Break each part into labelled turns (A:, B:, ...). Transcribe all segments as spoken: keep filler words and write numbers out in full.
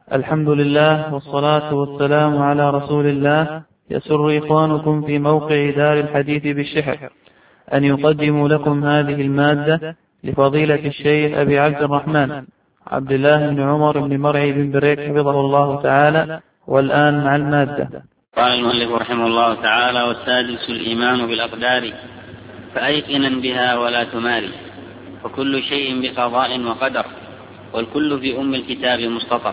A: الحمد لله والصلاة والسلام على رسول الله. يسر إخوانكم في موقع دار الحديث بالشحر أن يقدموا لكم هذه المادة لفضيلة الشيخ أبي عبد الرحمن عبد الله بن عمر بن مرعي بن بريك حفظه الله تعالى. والآن مع المادة.
B: قال المؤلف رحمه الله تعالى: والسادس الإيمان بالأقدار فأيقنا بها ولا تماري، وكل شيء بقضاء وقدر، والكل في أم الكتاب مستطر.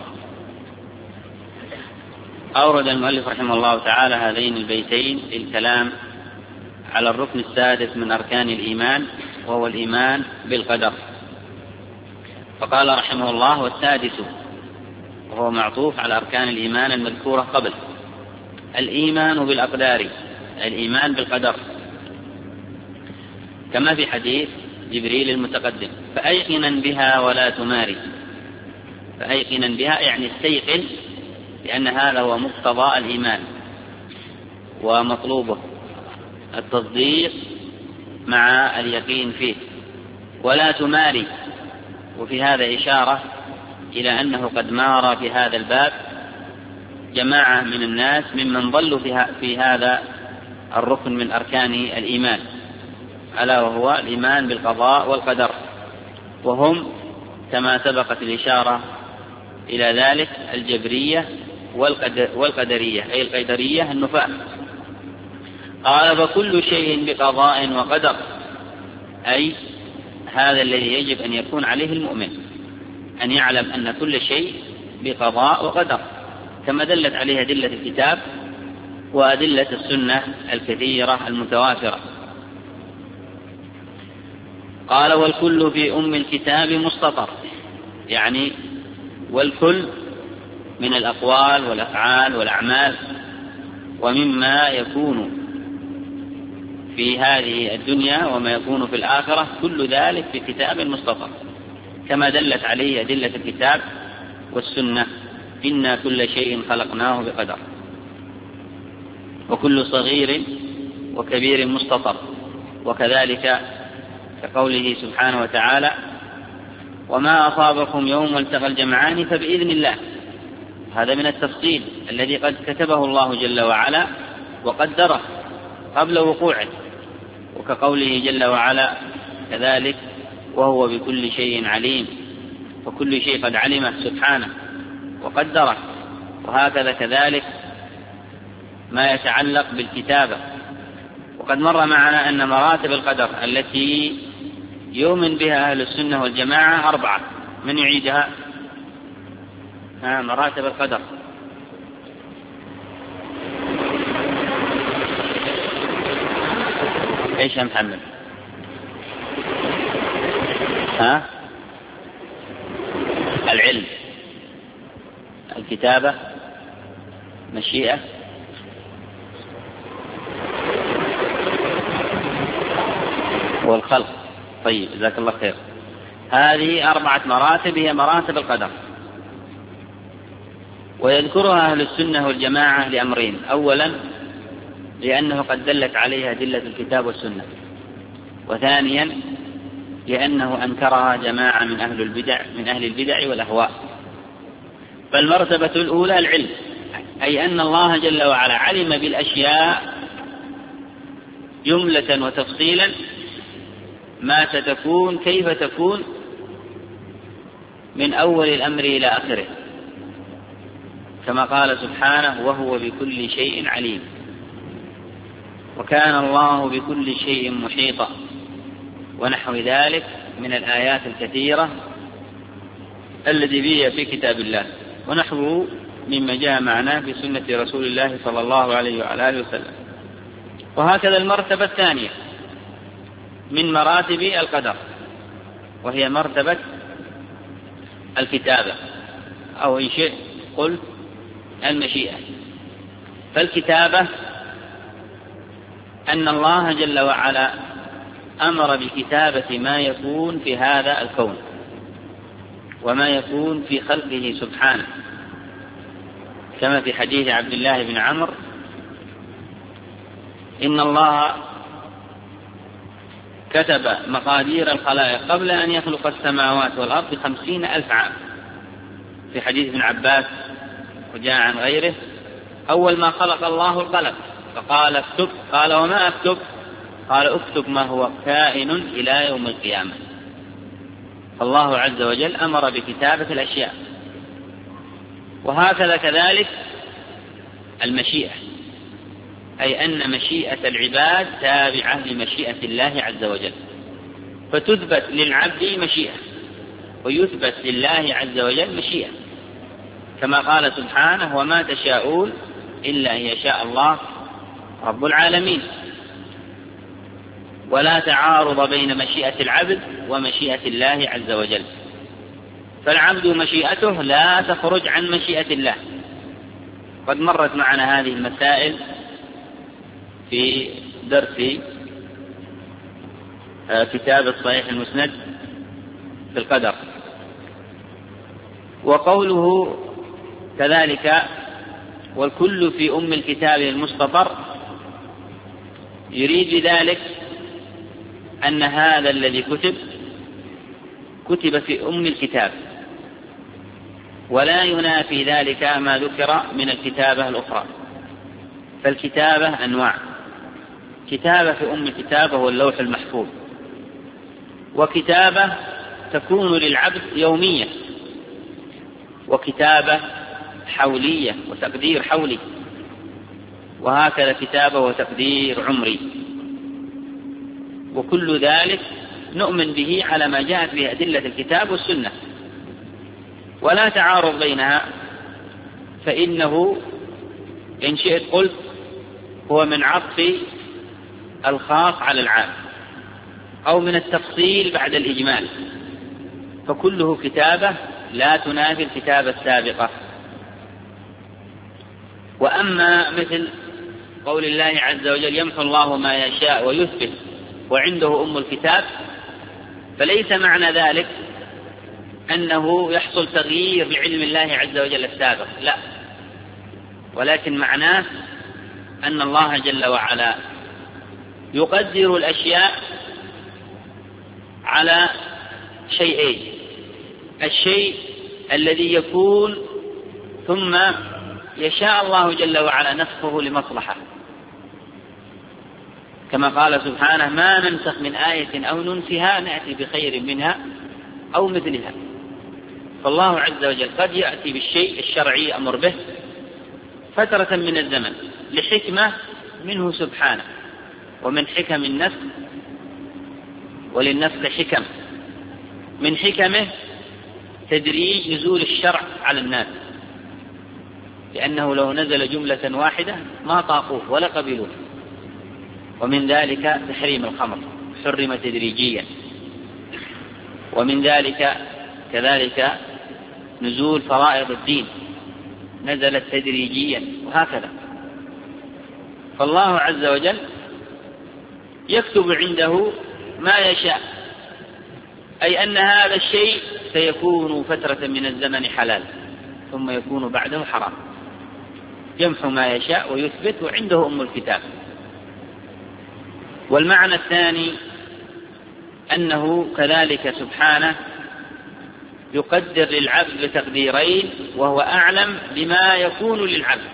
B: أورد المؤلف رحمه الله تعالى هذين البيتين للكلام على الركن السادس من أركان الإيمان، وهو الإيمان بالقدر. فقال رحمه الله: والسادس، وهو معطوف على أركان الإيمان المذكورة قبل. الإيمان بالأقدار، الإيمان بالقدر، كما في حديث جبريل المتقدم: فأيقنا بها ولا تماري. فأيقنا بها يعني استيقن، لأن هذا هو مقتضى الإيمان ومطلوبه، التصديق مع اليقين فيه. ولا تماري، وفي هذا إشارة إلى أنه قد مار في هذا الباب جماعة من الناس ممن ضلوا في هذا الركن من أركان الإيمان، ألا وهو الإيمان بالقضاء والقدر، وهم كما سبقت الإشارة إلى ذلك الجبرية والقدرية، أي القدرية النفاة. قال: فكل شيء بقضاء وقدر، أي هذا الذي يجب أن يكون عليه المؤمن، أن يعلم أن كل شيء بقضاء وقدر، كما دلت عليه أدلة الكتاب وأدلة السنة الكثيرة المتوافرة. قال: والكل في أم الكتاب مستطر، يعني والكل من الأقوال والأفعال والأعمال ومما يكون في هذه الدنيا وما يكون في الآخرة، كل ذلك في كتاب مستطر، كما دلت عليه أدلة الكتاب والسنة: إنا كل شيء خلقناه بقدر، وكل صغير وكبير مستطر. وكذلك كقوله سبحانه وتعالى: وما أصابكم يوم التقى الجمعان فبإذن الله. هذا من التفصيل الذي قد كتبه الله جل وعلا وقدره قبل وقوعه. وكقوله جل وعلا كذلك: وهو بكل شيء عليم، وكل شيء قد علمه سبحانه وقدره. وهكذا كذلك ما يتعلق بالكتابة. وقد مر معنا أن مراتب القدر التي يؤمن بها أهل السنة والجماعة أربعة. من يعيدها؟ ها، مراتب القدر. ايش يا محمد؟ ها؟ العلم، الكتابة، مشيئة، والخلق. طيب، جزاك الله خير. هذه أربعة مراتب هي مراتب القدر، ويذكرها أهل السنة والجماعة لأمرين: أولا لأنه قد دلت عليها أدلة الكتاب والسنة، وثانيا لأنه أنكرها جماعة من أهل البدع من أهل البدع والأهواء. فالمرتبة الأولى العلم، أي أن الله جل وعلا علم بالأشياء جملة وتفصيلا ما ستكون كيف تكون من أول الأمر إلى آخره، كما قال سبحانه: وهو بكل شيء عليم، وكان الله بكل شيء محيطا، ونحو ذلك من الآيات الكثيرة التي بها في كتاب الله، ونحوه مما جاء معنا في سنة رسول الله صلى الله عليه وعلى آله وسلم. وهكذا المرتبة الثانية من مراتب القدر، وهي مرتبة الكتابة، أو إن شئت قلت المشيئة. فالكتابة أن الله جل وعلا أمر بكتابة ما يكون في هذا الكون وما يكون في خلقه سبحانه، كما في حديث عبد الله بن عمرو: إن الله كتب مقادير الخلائق قبل أن يخلق السماوات والأرض بخمسين ألف عام، في حديث ابن عباس وجاء عن غيره: أول ما خلق الله القلم فقال اكتب، قال وما أكتب؟ قال اكتب ما هو كائن إلى يوم القيامة. الله عز وجل أمر بكتابة الأشياء. وهكذا كذلك المشيئة، أي أن مشيئة العباد تابعة لمشيئة الله عز وجل، فتثبت للعبد مشيئة ويثبت لله عز وجل مشيئة، كما قال سبحانه: وما تشاءون إلا أن يشاء الله رب العالمين. ولا تعارض بين مشيئة العبد ومشيئة الله عز وجل، فالعبد مشيئته لا تخرج عن مشيئة الله. قد مرت معنا هذه المسائل في درس كتاب الصحيح المسند في القدر. وقوله كذلك: والكل في أم الكتاب المستطر، يريد بذلك أن هذا الذي كتب كتب في أم الكتاب، ولا ينافي ذلك ما ذكر من الكتابة الأخرى. فالكتابة أنواع: كتابة في أم الكتاب هو اللوح المحفوظ، وكتابة تكون للعبد يومية، وكتابة حولية وتقدير حولي، وهكذا كتابة وتقدير عمري. وكل ذلك نؤمن به على ما جاءت به أدلة الكتاب والسنة، ولا تعارض بينها، فإنه إن شئت قلت هو من عطف الخاص على العام أو من التفصيل بعد الإجمال، فكله كتابة لا تنافي الكتابة السابقة. وأما مثل قول الله عز وجل: يمحو الله ما يشاء ويثبت وعنده أم الكتاب، فليس معنى ذلك أنه يحصل تغيير بعلم الله عز وجل السابق، لا، ولكن معناه أن الله جل وعلا يقدر الأشياء على شيئين: الشيء الذي يكون ثم يشاء الله جل وعلا نسخه لمصلحة، كما قال سبحانه: ما ننسخ من آية أو ننسها نأتي بخير منها أو مثلها. فالله عز وجل قد يأتي بالشيء الشرعي أمر به فترة من الزمن لحكمة منه سبحانه، ومن حكم النسخ، وللنسخ حكم، من حكمه تدريج نزول الشرع على الناس، لأنه لو نزل جملة واحدة ما طاقوه ولا قبلوه. ومن ذلك تحريم الخمر حرم تدريجيا، ومن ذلك كذلك نزول فرائض الدين نزلت تدريجيا، وهكذا. فالله عز وجل يكتب عنده ما يشاء، أي أن هذا الشيء سيكون فترة من الزمن حلال ثم يكون بعده حرام. يمحو ما يشاء ويثبت وعنده أم الكتاب. والمعنى الثاني أنه كذلك سبحانه يقدر للعبد بتقديرين، وهو أعلم بما يكون للعبد.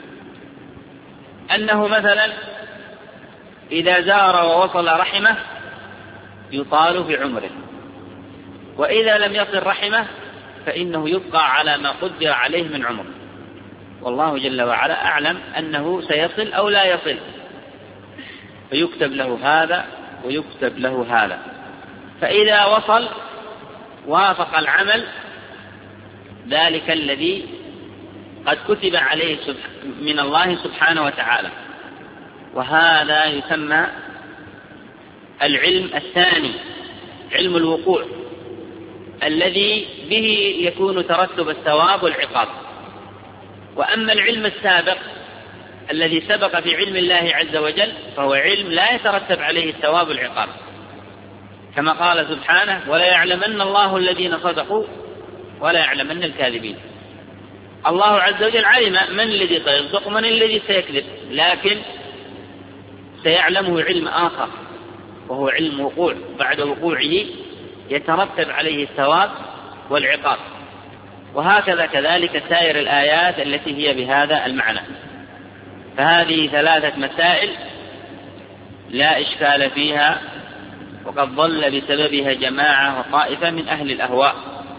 B: أنه مثلا إذا زار ووصل رحمه يطال بعمره، وإذا لم يصل رحمه فإنه يبقى على ما قدر عليه من عمر، والله جل وعلا أعلم أنه سيصل أو لا يصل، فيكتب له هذا ويكتب له هذا. فإذا وصل وافق العمل ذلك الذي قد كتب عليه من الله سبحانه وتعالى. وهذا يسمى العلم الثاني، علم الوقوع، الذي به يكون ترتب الثواب والعقاب. وأما العلم السابق الذي سبق في علم الله عز وجل فهو علم لا يترتب عليه الثواب والعقاب، كما قال سبحانه: ولا يعلمن الله الذين صدقوا ولا يعلمن الكاذبين. الله عز وجل علم من الذي سيصدق ومن الذي سيكذب، لكن سيعلمه علم آخر وهو علم وقوع، بعد وقوعه يترتب عليه الثواب والعقاب. وهكذا كذلك سائر الآيات التي هي بهذا المعنى. فهذه ثلاثة مسائل لا إشكال فيها، وقد ضل بسببها جماعة وطائفة من أهل الأهواء.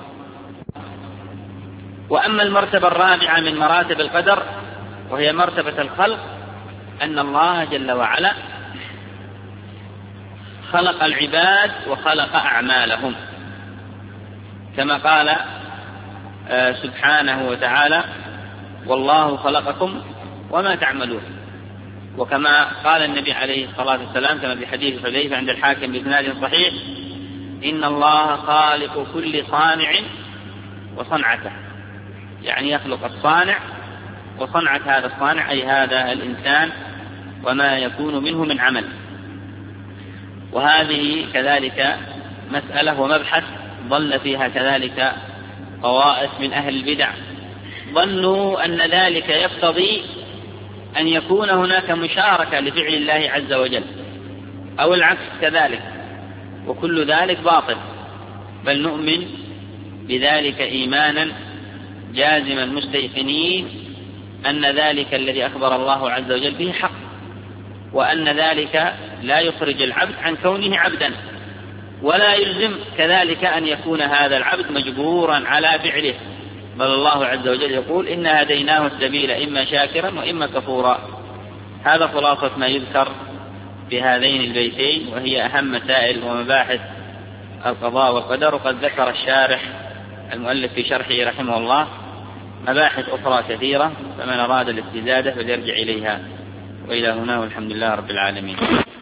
B: وأما المرتبة الرابعة من مراتب القدر وهي مرتبة الخلق، أن الله جل وعلا خلق العباد وخلق أعمالهم، كما قال سبحانه وتعالى: والله خلقكم وما تعملون. وكما قال النبي عليه الصلاة والسلام كما في حديث حذيفة عند الحاكم بإسناد صحيح: إن الله خالق كل صانع وصنعته، يعني يخلق الصانع وصنعة هذا الصانع أي هذا الإنسان وما يكون منه من عمل. وهذه كذلك مسألة ومبحث ضل فيها كذلك طوائف من أهل البدع، ظنوا أن ذلك يقتضي أن يكون هناك مشاركة لفعل الله عز وجل أو العكس كذلك، وكل ذلك باطل، بل نؤمن بذلك إيمانا جازما مستيقنين أن ذلك الذي أخبر الله عز وجل به حق، وأن ذلك لا يخرج العبد عن كونه عبدا، ولا يلزم كذلك أن يكون هذا العبد مجبورا على فعله، بل الله عز وجل يقول: إنا هديناه السبيل إما شاكرا وإما كفورا. هذا خلاصة ما يذكر بهذين البيتين، وهي أهم مسائل ومباحث القضاء والقدر. وقد ذكر الشارح المؤلف في شرحه رحمه الله مباحث أخرى كثيرة، فمن أراد الاستزادة فليرجع إليها. وإلى هنا والحمد لله رب العالمين.